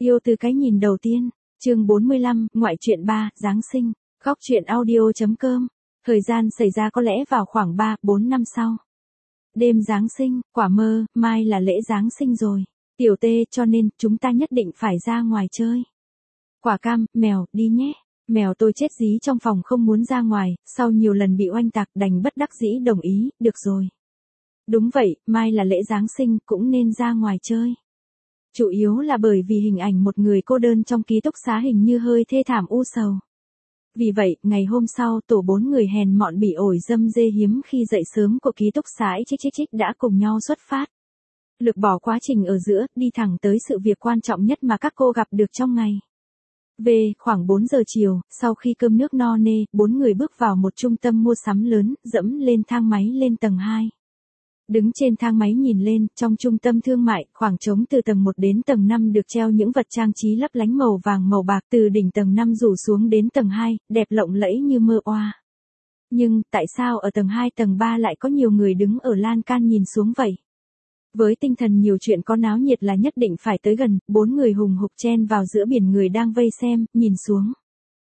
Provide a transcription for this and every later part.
Yêu từ cái nhìn đầu tiên, chương 45, ngoại truyện 3, Giáng sinh, góc truyện audio.com. Thời gian xảy ra có lẽ vào khoảng 3-4 năm sau. Đêm Giáng sinh, quả mơ, mai là lễ Giáng sinh rồi. Tiểu Tê, cho nên, chúng ta nhất định phải ra ngoài chơi. Quả Cam, mèo, đi nhé. Mèo tôi chết dí trong phòng không muốn ra ngoài, sau nhiều lần bị oanh tạc đành bất đắc dĩ đồng ý, được rồi. Đúng vậy, mai là lễ Giáng sinh, cũng nên ra ngoài chơi. Chủ yếu là bởi vì hình ảnh một người cô đơn trong ký túc xá hình như hơi thê thảm u sầu. Vì vậy, ngày hôm sau, tổ 4 người hèn mọn bị ổi dâm dê hiếm khi dậy sớm của ký túc xá Chích đã cùng nhau xuất phát. Lược bỏ quá trình ở giữa, đi thẳng tới sự việc quan trọng nhất mà các cô gặp được trong ngày. Về, khoảng 4 giờ chiều, sau khi cơm nước no nê, 4 người bước vào một trung tâm mua sắm lớn, dẫm lên thang máy lên tầng 2. Đứng trên thang máy nhìn lên, trong trung tâm thương mại, khoảng trống từ tầng 1 đến tầng 5 được treo những vật trang trí lấp lánh màu vàng màu bạc từ đỉnh tầng 5 rủ xuống đến tầng 2, đẹp lộng lẫy như mơ oa. Nhưng, tại sao ở tầng 2 tầng 3 lại có nhiều người đứng ở lan can nhìn xuống vậy? Với tinh thần nhiều chuyện có náo nhiệt là nhất định phải tới gần, 4 người hùng hục chen vào giữa biển người đang vây xem, nhìn xuống.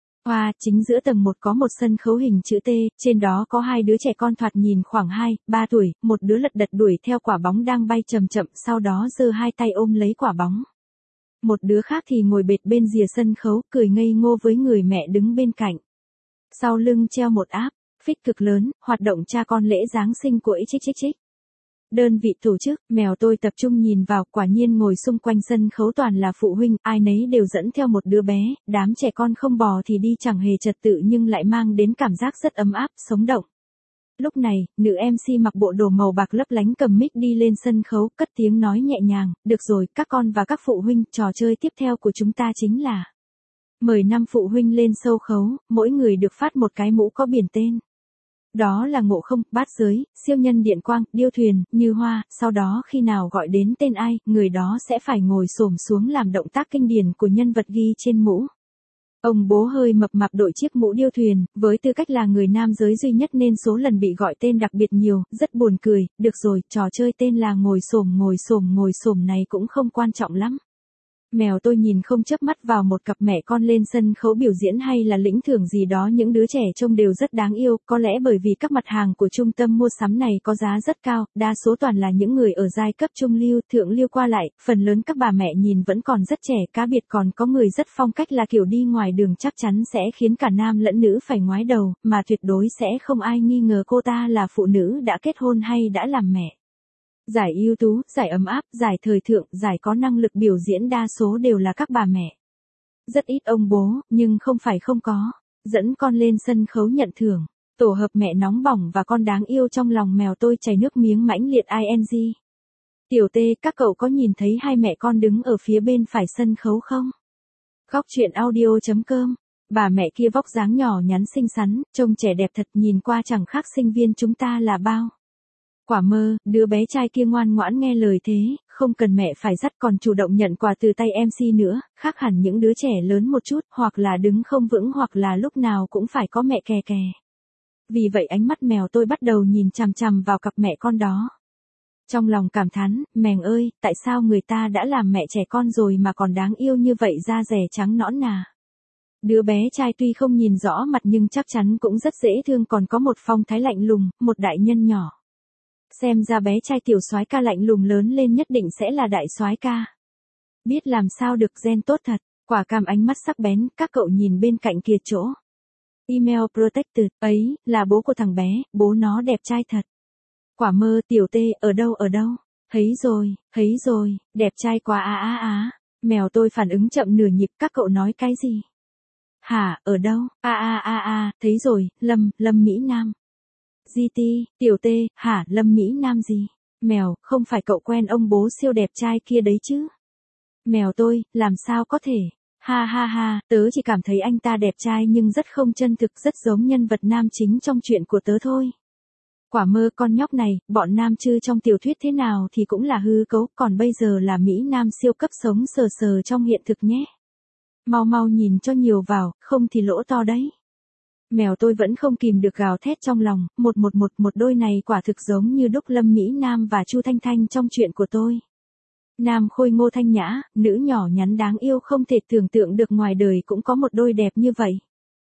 Chính giữa tầng 1 có một sân khấu hình chữ T, trên đó có 2 đứa trẻ con thoạt nhìn khoảng 2-3 tuổi, một đứa lật đật đuổi theo quả bóng đang bay chậm chậm, sau đó giơ 2 tay ôm lấy quả bóng. Một đứa khác thì ngồi bệt bên rìa sân khấu, cười ngây ngô với người mẹ đứng bên cạnh. Sau lưng treo một áp phích cực lớn, hoạt động cha con lễ Giáng sinh của Chích. Đơn vị tổ chức, mèo tôi tập trung nhìn vào, quả nhiên ngồi xung quanh sân khấu toàn là phụ huynh, ai nấy đều dẫn theo một đứa bé, đám trẻ con không bò thì đi chẳng hề trật tự nhưng lại mang đến cảm giác rất ấm áp, sống động. Lúc này, nữ MC mặc bộ đồ màu bạc lấp lánh cầm mic đi lên sân khấu, cất tiếng nói nhẹ nhàng, được rồi, các con và các phụ huynh, trò chơi tiếp theo của chúng ta chính là mời 5 phụ huynh lên sâu khấu, mỗi người được phát một cái mũ có biển tên. Đó là Ngộ Không, Bát Giới, Siêu Nhân Điện Quang, Điêu Thuyền, Như Hoa, sau đó khi nào gọi đến tên ai, người đó sẽ phải ngồi xổm xuống làm động tác kinh điển của nhân vật ghi trên mũ. Ông bố hơi mập mạp đội chiếc mũ điêu thuyền, với tư cách là người nam giới duy nhất nên số lần bị gọi tên đặc biệt nhiều, rất buồn cười, được rồi, trò chơi tên là ngồi xổm này cũng không quan trọng lắm. Mèo tôi nhìn không chớp mắt vào một cặp mẹ con lên sân khấu biểu diễn hay là lĩnh thưởng gì đó, những đứa trẻ trông đều rất đáng yêu, có lẽ bởi vì các mặt hàng của trung tâm mua sắm này có giá rất cao, đa số toàn là những người ở giai cấp trung lưu, thượng lưu qua lại, phần lớn các bà mẹ nhìn vẫn còn rất trẻ, cá biệt còn có người rất phong cách là kiểu đi ngoài đường chắc chắn sẽ khiến cả nam lẫn nữ phải ngoái đầu, mà tuyệt đối sẽ không ai nghi ngờ cô ta là phụ nữ đã kết hôn hay đã làm mẹ. Giải ưu tú, giải ấm áp, giải thời thượng, giải có năng lực biểu diễn đa số đều là các bà mẹ. Rất ít ông bố, nhưng không phải không có. Dẫn con lên sân khấu nhận thưởng. Tổ hợp mẹ nóng bỏng và con đáng yêu trong lòng mèo tôi chảy nước miếng mãnh liệt ing. Tiểu Tê, các cậu có nhìn thấy 2 mẹ con đứng ở phía bên phải sân khấu không? Góc truyện audio.com. Bà mẹ kia vóc dáng nhỏ nhắn xinh xắn, trông trẻ đẹp thật, nhìn qua chẳng khác sinh viên chúng ta là bao. Quả mơ, đứa bé trai kia ngoan ngoãn nghe lời thế, không cần mẹ phải dắt còn chủ động nhận quà từ tay MC nữa, khác hẳn những đứa trẻ lớn một chút, hoặc là đứng không vững hoặc là lúc nào cũng phải có mẹ kè kè. Vì vậy ánh mắt mèo tôi bắt đầu nhìn chằm chằm vào cặp mẹ con đó. Trong lòng cảm thán, mèng ơi, tại sao người ta đã làm mẹ trẻ con rồi mà còn đáng yêu như vậy, da dẻ trắng nõn nà. Đứa bé trai tuy không nhìn rõ mặt nhưng chắc chắn cũng rất dễ thương, còn có một phong thái lạnh lùng, một đại nhân nhỏ. Xem ra bé trai tiểu soái ca lạnh lùng lớn lên nhất định sẽ là đại soái ca. Biết làm sao được, gen tốt thật. Quả Cam ánh mắt sắc bén, các cậu nhìn bên cạnh kia chỗ. Email protected, ấy, là bố của thằng bé, bố nó đẹp trai thật. Quả mơ, Tiểu Tê, ở đâu? Thấy rồi, đẹp trai quá á. Mèo tôi phản ứng chậm nửa nhịp, các cậu nói cái gì? Hả, ở đâu? Thấy rồi, Lâm Mỹ Nam. GT, Tiểu Tê, hả, Lâm Mỹ Nam gì? Mèo, không phải cậu quen ông bố siêu đẹp trai kia đấy chứ? Mèo tôi, làm sao có thể? Ha, tớ chỉ cảm thấy anh ta đẹp trai nhưng rất không chân thực, rất giống nhân vật nam chính trong chuyện của tớ thôi. Quả mơ, con nhóc này, bọn nam chư trong tiểu thuyết thế nào thì cũng là hư cấu, còn bây giờ là Mỹ Nam siêu cấp sống sờ trong hiện thực nhé. Mau nhìn cho nhiều vào, không thì lỗ to đấy. Mèo tôi vẫn không kìm được gào thét trong lòng, một đôi này quả thực giống như đúc Lâm Mỹ Nam và Chu Thanh Thanh trong chuyện của tôi. Nam khôi ngô thanh nhã, nữ nhỏ nhắn đáng yêu không thể tưởng tượng được ngoài đời cũng có một đôi đẹp như vậy.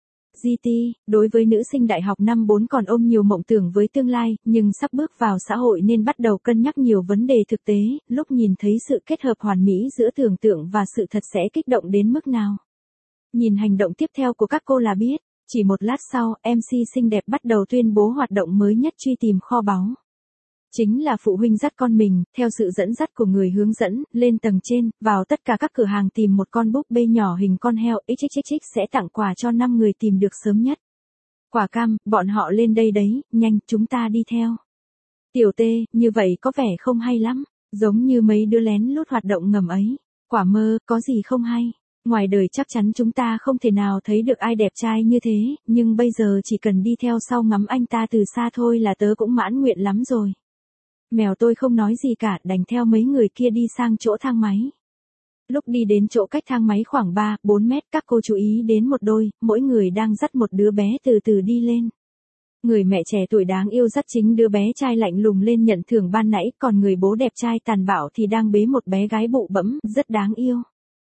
GT, đối với nữ sinh đại học năm 4 còn ôm nhiều mộng tưởng với tương lai, nhưng sắp bước vào xã hội nên bắt đầu cân nhắc nhiều vấn đề thực tế, lúc nhìn thấy sự kết hợp hoàn mỹ giữa tưởng tượng và sự thật sẽ kích động đến mức nào. Nhìn hành động tiếp theo của các cô là biết, chỉ một lát sau, MC xinh đẹp bắt đầu tuyên bố hoạt động mới nhất truy tìm kho báu. Chính là phụ huynh dắt con mình, theo sự dẫn dắt của người hướng dẫn, lên tầng trên, vào tất cả các cửa hàng tìm một con búp bê nhỏ hình con heo, XXX sẽ tặng quà cho 5 người tìm được sớm nhất. Quả cam, bọn họ lên đây đấy, nhanh, chúng ta đi theo. Tiểu Tê, như vậy có vẻ không hay lắm, giống như mấy đứa lén lút hoạt động ngầm ấy. Quả mơ, có gì không hay. Ngoài đời chắc chắn chúng ta không thể nào thấy được ai đẹp trai như thế, nhưng bây giờ chỉ cần đi theo sau ngắm anh ta từ xa thôi là tớ cũng mãn nguyện lắm rồi. Mèo tôi không nói gì cả, đành theo mấy người kia đi sang chỗ thang máy. Lúc đi đến chỗ cách thang máy khoảng 3-4 mét, các cô chú ý đến một đôi, mỗi người đang dắt một đứa bé từ từ đi lên. Người mẹ trẻ tuổi đáng yêu dắt chính đứa bé trai lạnh lùng lên nhận thưởng ban nãy, còn người bố đẹp trai tàn bạo thì đang bế một bé gái bụ bẫm, rất đáng yêu.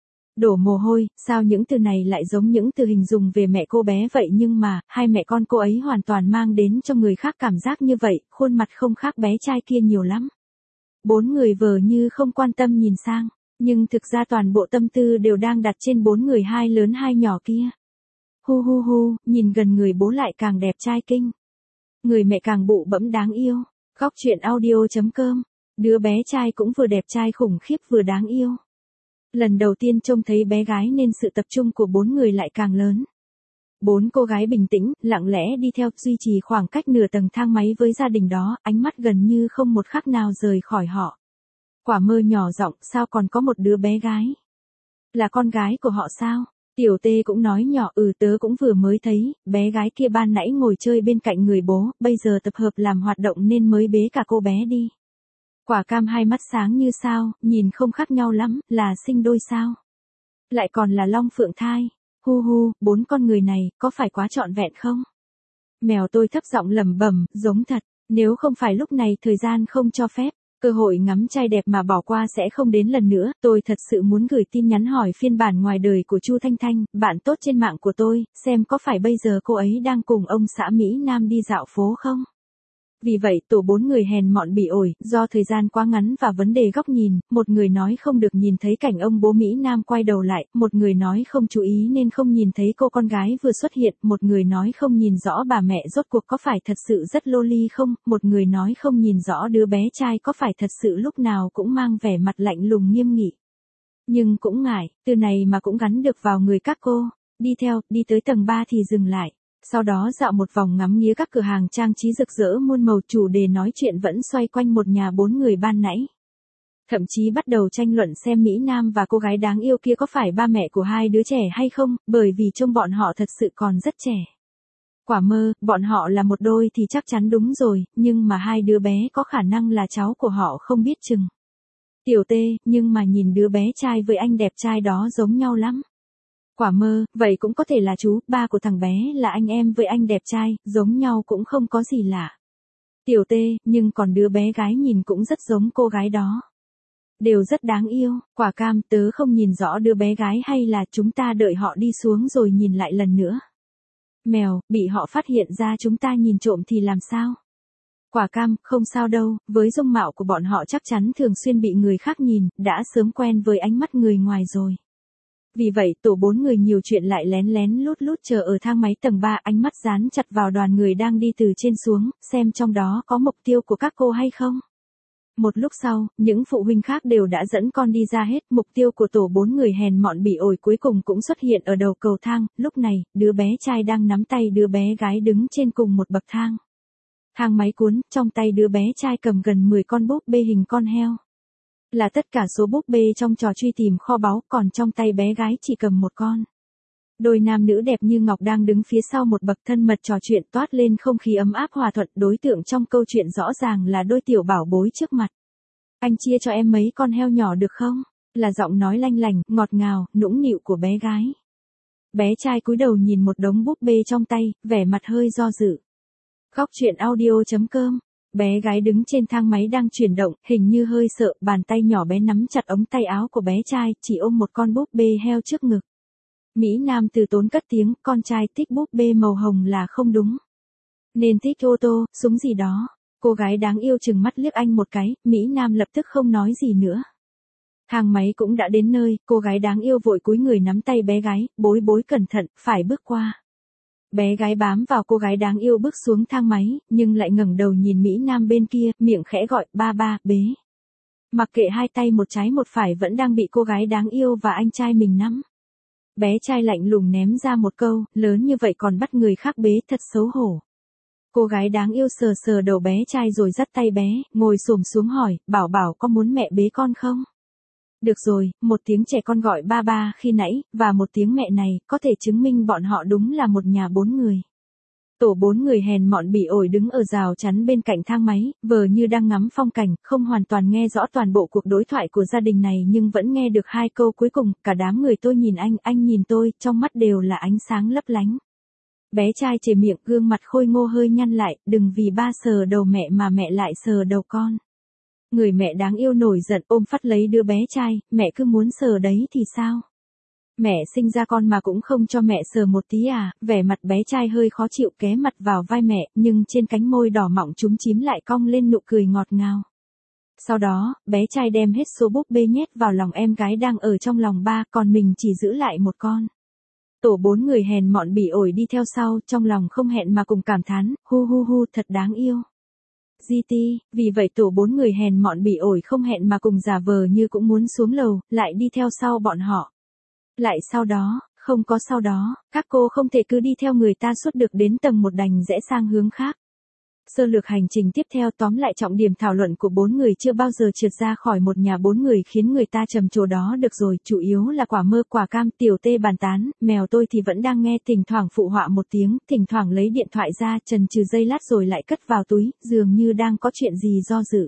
Đổ mồ hôi, sao những từ này lại giống những từ hình dung về mẹ cô bé vậy, nhưng mà, hai mẹ con cô ấy hoàn toàn mang đến cho người khác cảm giác như vậy, khuôn mặt không khác bé trai kia nhiều lắm. 4 người vờ như không quan tâm nhìn sang, nhưng thực ra toàn bộ tâm tư đều đang đặt trên 4 người, hai lớn hai nhỏ kia. Hu hu hu, nhìn gần người bố lại càng đẹp trai kinh. Người mẹ càng bụ bẫm đáng yêu. Góc truyện audio.com. Đứa bé trai cũng vừa đẹp trai khủng khiếp vừa đáng yêu. Lần đầu tiên trông thấy bé gái nên sự tập trung của 4 người lại càng lớn. 4 cô gái bình tĩnh, lặng lẽ đi theo, duy trì khoảng cách nửa tầng thang máy với gia đình đó, ánh mắt gần như không một khắc nào rời khỏi họ. Quả mơ nhỏ giọng, sao còn có một đứa bé gái? Là con gái của họ sao? Tiểu Tê cũng nói nhỏ, tớ cũng vừa mới thấy, bé gái kia ban nãy ngồi chơi bên cạnh người bố, bây giờ tập hợp làm hoạt động nên mới bế cả cô bé đi. Quả cam hai mắt sáng như sao, nhìn không khác nhau lắm, là sinh đôi sao? Lại còn là long phượng thai. Hu hu, 4 con người này, có phải quá trọn vẹn không? Mèo tôi thấp giọng lẩm bẩm, giống thật, nếu không phải lúc này thời gian không cho phép, cơ hội ngắm trai đẹp mà bỏ qua sẽ không đến lần nữa, tôi thật sự muốn gửi tin nhắn hỏi phiên bản ngoài đời của Chu Thanh Thanh, bạn tốt trên mạng của tôi, xem có phải bây giờ cô ấy đang cùng ông xã Mỹ Nam đi dạo phố không? Vì vậy, tổ 4 người hèn mọn bị ổi, do thời gian quá ngắn và vấn đề góc nhìn, một người nói không được nhìn thấy cảnh ông bố Mỹ Nam quay đầu lại, một người nói không chú ý nên không nhìn thấy cô con gái vừa xuất hiện, một người nói không nhìn rõ bà mẹ rốt cuộc có phải thật sự rất loli không, một người nói không nhìn rõ đứa bé trai có phải thật sự lúc nào cũng mang vẻ mặt lạnh lùng nghiêm nghị. Nhưng cũng ngại, từ này mà cũng gắn được vào người các cô. Đi theo, đi tới tầng 3 thì dừng lại. Sau đó dạo một vòng ngắm nghía các cửa hàng trang trí rực rỡ muôn màu, chủ đề nói chuyện vẫn xoay quanh một nhà 4 người ban nãy. Thậm chí bắt đầu tranh luận xem Mỹ Nam và cô gái đáng yêu kia có phải ba mẹ của hai đứa trẻ hay không, bởi vì trông bọn họ thật sự còn rất trẻ. Quả mơ, bọn họ là một đôi thì chắc chắn đúng rồi, nhưng mà hai đứa bé có khả năng là cháu của họ không biết chừng. Tiểu Tê, nhưng mà nhìn đứa bé trai với anh đẹp trai đó giống nhau lắm. Quả mơ, vậy cũng có thể là chú, ba của thằng bé là anh em với anh đẹp trai, giống nhau cũng không có gì lạ. Tiểu Tê, nhưng còn đứa bé gái nhìn cũng rất giống cô gái đó. Đều rất đáng yêu, quả cam, tớ không nhìn rõ đứa bé gái, hay là chúng ta đợi họ đi xuống rồi nhìn lại lần nữa. Mèo, bị họ phát hiện ra chúng ta nhìn trộm thì làm sao? Quả cam, không sao đâu, với dung mạo của bọn họ chắc chắn thường xuyên bị người khác nhìn, đã sớm quen với ánh mắt người ngoài rồi. Vì vậy, tổ 4 người nhiều chuyện lại lén lén lút lút chờ ở thang máy tầng 3, ánh mắt dán chặt vào đoàn người đang đi từ trên xuống, xem trong đó có mục tiêu của các cô hay không. Một lúc sau, những phụ huynh khác đều đã dẫn con đi ra hết, mục tiêu của tổ 4 người hèn mọn bị ổi cuối cùng cũng xuất hiện ở đầu cầu thang, lúc này, đứa bé trai đang nắm tay đứa bé gái đứng trên cùng một bậc thang. Thang máy cuốn, trong tay đứa bé trai cầm gần 10 con búp bê hình con heo. Là tất cả số búp bê trong trò truy tìm kho báu, còn trong tay bé gái chỉ cầm một con. Đôi nam nữ đẹp như ngọc đang đứng phía sau một bậc thân mật trò chuyện, toát lên không khí ấm áp hòa thuận, đối tượng trong câu chuyện rõ ràng là đôi tiểu bảo bối trước mặt. Anh chia cho em mấy con heo nhỏ được không? Là giọng nói lanh lành, ngọt ngào, nũng nịu của bé gái. Bé trai cúi đầu nhìn một đống búp bê trong tay, vẻ mặt hơi do dự. Góc truyện audio.com Bé gái đứng trên thang máy đang chuyển động, hình như hơi sợ, bàn tay nhỏ bé nắm chặt ống tay áo của bé trai, chỉ ôm một con búp bê heo trước ngực. Mỹ Nam từ tốn cất tiếng, con trai thích búp bê màu hồng là không đúng. Nên thích ô tô, súng gì đó. Cô gái đáng yêu chừng mắt liếc anh một cái, Mỹ Nam lập tức không nói gì nữa. Thang máy cũng đã đến nơi, cô gái đáng yêu vội cúi người nắm tay bé gái, bối bối cẩn thận, phải bước qua. Bé gái bám vào cô gái đáng yêu bước xuống thang máy, nhưng lại ngẩng đầu nhìn Mỹ Nam bên kia, miệng khẽ gọi, ba ba, bế. Mặc kệ hai tay một trái một phải vẫn đang bị cô gái đáng yêu và anh trai mình nắm. Bé trai lạnh lùng ném ra một câu, lớn như vậy còn bắt người khác bế, thật xấu hổ. Cô gái đáng yêu sờ sờ đầu bé trai rồi dắt tay bé, ngồi xổm xuống hỏi, bảo bảo có muốn mẹ bế con không? Được rồi, một tiếng trẻ con gọi ba ba khi nãy, và một tiếng mẹ này, có thể chứng minh bọn họ đúng là một nhà 4 người. Tổ 4 người hèn mọn bỉ ổi đứng ở rào chắn bên cạnh thang máy, vờ như đang ngắm phong cảnh, không hoàn toàn nghe rõ toàn bộ cuộc đối thoại của gia đình này nhưng vẫn nghe được 2 câu cuối cùng, cả đám người tôi nhìn anh nhìn tôi, trong mắt đều là ánh sáng lấp lánh. Bé trai chề miệng, gương mặt khôi ngô hơi nhăn lại, đừng vì ba sờ đầu mẹ mà mẹ lại sờ đầu con. Người mẹ đáng yêu nổi giận ôm phát lấy đứa bé trai, mẹ cứ muốn sờ đấy thì sao? Mẹ sinh ra con mà cũng không cho mẹ sờ một tí à? Vẻ mặt bé trai hơi khó chịu ké mặt vào vai mẹ, nhưng trên cánh môi đỏ mọng chúm chím lại cong lên nụ cười ngọt ngào. Sau đó, bé trai đem hết số búp bê nhét vào lòng em gái đang ở trong lòng ba, còn mình chỉ giữ lại một con. Tổ 4 người hèn mọn bỉ ổi đi theo sau, trong lòng không hẹn mà cùng cảm thán, hu hu hu thật đáng yêu. GT, vì vậy tổ 4 người hèn mọn bỉ ổi không hẹn mà cùng giả vờ như cũng muốn xuống lầu, lại đi theo sau bọn họ. Lại sau đó, không có sau đó, các cô không thể cứ đi theo người ta suốt được đến tầng 1 đành rẽ sang hướng khác. Sơ lược hành trình tiếp theo tóm lại trọng điểm thảo luận của 4 người chưa bao giờ trượt ra khỏi một nhà 4 người khiến người ta trầm trồ đó được rồi, chủ yếu là quả mơ quả cam tiểu tê bàn tán, mèo tôi thì vẫn đang nghe thỉnh thoảng phụ họa một tiếng, thỉnh thoảng lấy điện thoại ra chần chừ giây lát rồi lại cất vào túi, dường như đang có chuyện gì do dự.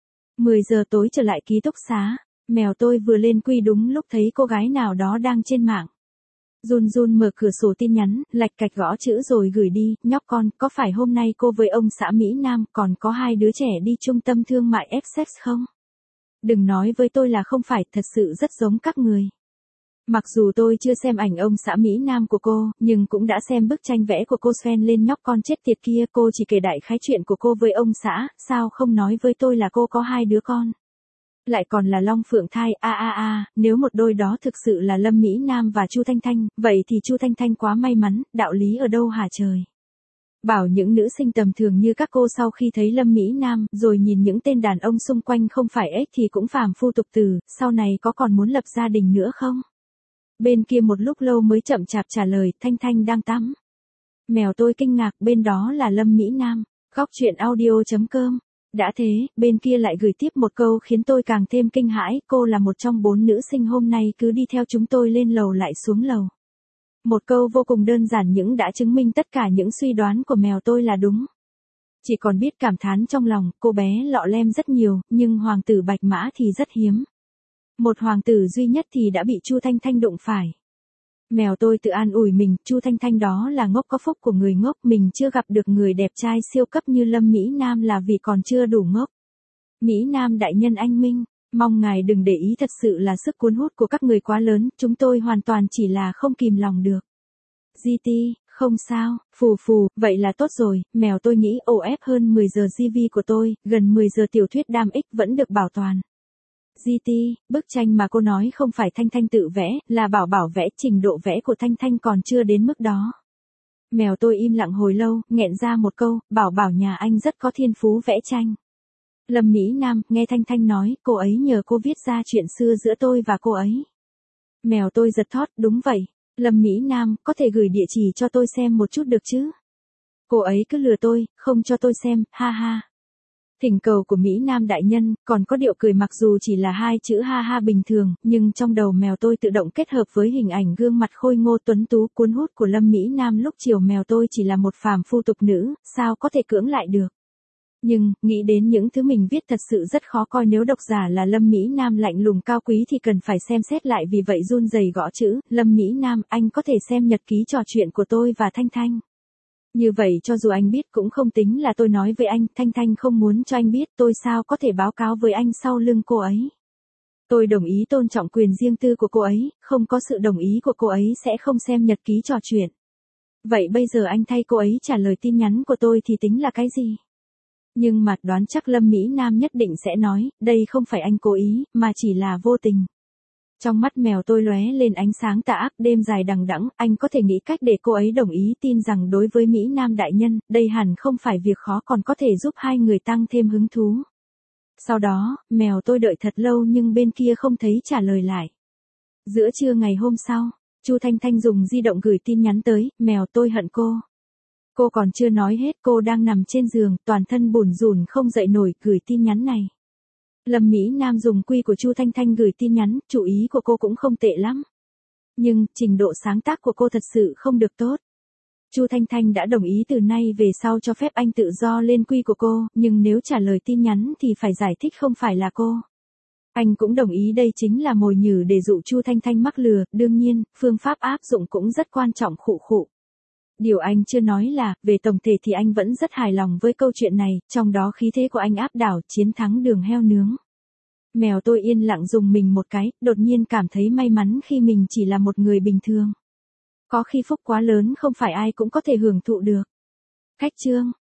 10 giờ tối trở lại ký túc xá, mèo tôi vừa lên quy đúng lúc thấy cô gái nào đó đang trên mạng. Run run mở cửa sổ tin nhắn, lạch cạch gõ chữ rồi gửi đi, nhóc con, có phải hôm nay cô với ông xã Mỹ Nam còn có 2 đứa trẻ đi trung tâm thương mại Essex không? Đừng nói với tôi là không phải, thật sự rất giống các người. Mặc dù tôi chưa xem ảnh ông xã Mỹ Nam của cô, nhưng cũng đã xem bức tranh vẽ của cô Sven lên nhóc con chết tiệt kia, cô chỉ kể đại khái chuyện của cô với ông xã, sao không nói với tôi là cô có 2 đứa con? Lại còn là long phượng thai, nếu một đôi đó thực sự là Lâm Mỹ Nam và Chu Thanh Thanh, vậy thì Chu Thanh Thanh quá may mắn, đạo lý ở đâu hả trời? Bảo những nữ sinh tầm thường như các cô sau khi thấy Lâm Mỹ Nam, rồi nhìn những tên đàn ông xung quanh không phải ếch thì cũng phàm phu tục tử, sau này có còn muốn lập gia đình nữa không? Bên kia một lúc lâu mới chậm chạp trả lời, Thanh Thanh đang tắm. Mèo tôi kinh ngạc, bên đó là Lâm Mỹ Nam. Góc truyện audio.com. Đã thế, bên kia lại gửi tiếp một câu khiến tôi càng thêm kinh hãi, cô là một trong 4 nữ sinh hôm nay cứ đi theo chúng tôi lên lầu lại xuống lầu. Một câu vô cùng đơn giản nhưng đã chứng minh tất cả những suy đoán của mèo tôi là đúng. Chỉ còn biết cảm thán trong lòng, cô bé lọ lem rất nhiều, nhưng hoàng tử bạch mã thì rất hiếm. Một hoàng tử duy nhất thì đã bị Chu Thanh Thanh đụng phải. Mèo tôi tự an ủi mình, Chu Thanh Thanh đó là ngốc có phúc của người ngốc, mình chưa gặp được người đẹp trai siêu cấp như Lâm Mỹ Nam là vì còn chưa đủ ngốc. Mỹ Nam đại nhân anh minh, mong ngài đừng để ý, thật sự là sức cuốn hút của các người quá lớn, chúng tôi hoàn toàn chỉ là không kìm lòng được. GT, không sao, phù phù, vậy là tốt rồi, mèo tôi nghĩ OF hơn 10 giờ GV của tôi, gần 10 giờ tiểu thuyết đam ích vẫn được bảo toàn. GT, bức tranh mà cô nói không phải Thanh Thanh tự vẽ, là bảo bảo vẽ, trình độ vẽ của Thanh Thanh còn chưa đến mức đó. Mèo tôi im lặng hồi lâu, nghẹn ra một câu, bảo bảo nhà anh rất có thiên phú vẽ tranh. Lâm Mỹ Nam, nghe Thanh Thanh nói, cô ấy nhờ cô viết ra chuyện xưa giữa tôi và cô ấy. Mèo tôi giật thót, đúng vậy. Lâm Mỹ Nam, có thể gửi địa chỉ cho tôi xem một chút được chứ? Cô ấy cứ lừa tôi, không cho tôi xem, ha ha. Thỉnh cầu của Mỹ Nam đại nhân, còn có điệu cười mặc dù chỉ là 2 chữ ha ha bình thường, nhưng trong đầu mèo tôi tự động kết hợp với hình ảnh gương mặt khôi ngô tuấn tú cuốn hút của Lâm Mỹ Nam lúc chiều mèo tôi chỉ là một phàm phu tục nữ, sao có thể cưỡng lại được. Nhưng, nghĩ đến những thứ mình viết thật sự rất khó coi, nếu độc giả là Lâm Mỹ Nam lạnh lùng cao quý thì cần phải xem xét lại, vì vậy run rẩy gõ chữ, Lâm Mỹ Nam, anh có thể xem nhật ký trò chuyện của tôi và Thanh Thanh. Như vậy cho dù anh biết cũng không tính là tôi nói với anh, Thanh Thanh không muốn cho anh biết, tôi sao có thể báo cáo với anh sau lưng cô ấy. Tôi đồng ý tôn trọng quyền riêng tư của cô ấy, không có sự đồng ý của cô ấy sẽ không xem nhật ký trò chuyện. Vậy bây giờ anh thay cô ấy trả lời tin nhắn của tôi thì tính là cái gì? Nhưng mà đoán chắc Lâm Mỹ Nam nhất định sẽ nói, đây không phải anh cố ý, mà chỉ là vô tình. Trong mắt mèo tôi lóe lên ánh sáng tà ác, đêm dài đằng đẵng, anh có thể nghĩ cách để cô ấy đồng ý tin rằng đối với Mỹ Nam đại nhân, đây hẳn không phải việc khó, còn có thể giúp hai người tăng thêm hứng thú. Sau đó, mèo tôi đợi thật lâu nhưng bên kia không thấy trả lời lại. Giữa trưa ngày hôm sau, Chu Thanh Thanh dùng di động gửi tin nhắn tới, mèo tôi hận cô. Cô còn chưa nói hết, cô đang nằm trên giường, toàn thân bủn rủn không dậy nổi, gửi tin nhắn này. Lâm Mỹ Nam dùng quy của Chu Thanh Thanh gửi tin nhắn, chủ ý của cô cũng không tệ lắm. Nhưng, trình độ sáng tác của cô thật sự không được tốt. Chu Thanh Thanh đã đồng ý từ nay về sau cho phép anh tự do lên quy của cô, nhưng nếu trả lời tin nhắn thì phải giải thích không phải là cô. Anh cũng đồng ý đây chính là mồi nhử để dụ Chu Thanh Thanh mắc lừa, đương nhiên, phương pháp áp dụng cũng rất quan trọng khụ khụ. Điều anh chưa nói là, về tổng thể thì anh vẫn rất hài lòng với câu chuyện này, trong đó khí thế của anh áp đảo, chiến thắng đường heo nướng. Mèo tôi yên lặng dùng mình một cái, đột nhiên cảm thấy may mắn khi mình chỉ là một người bình thường. Có khi phúc quá lớn không phải ai cũng có thể hưởng thụ được. Khách chương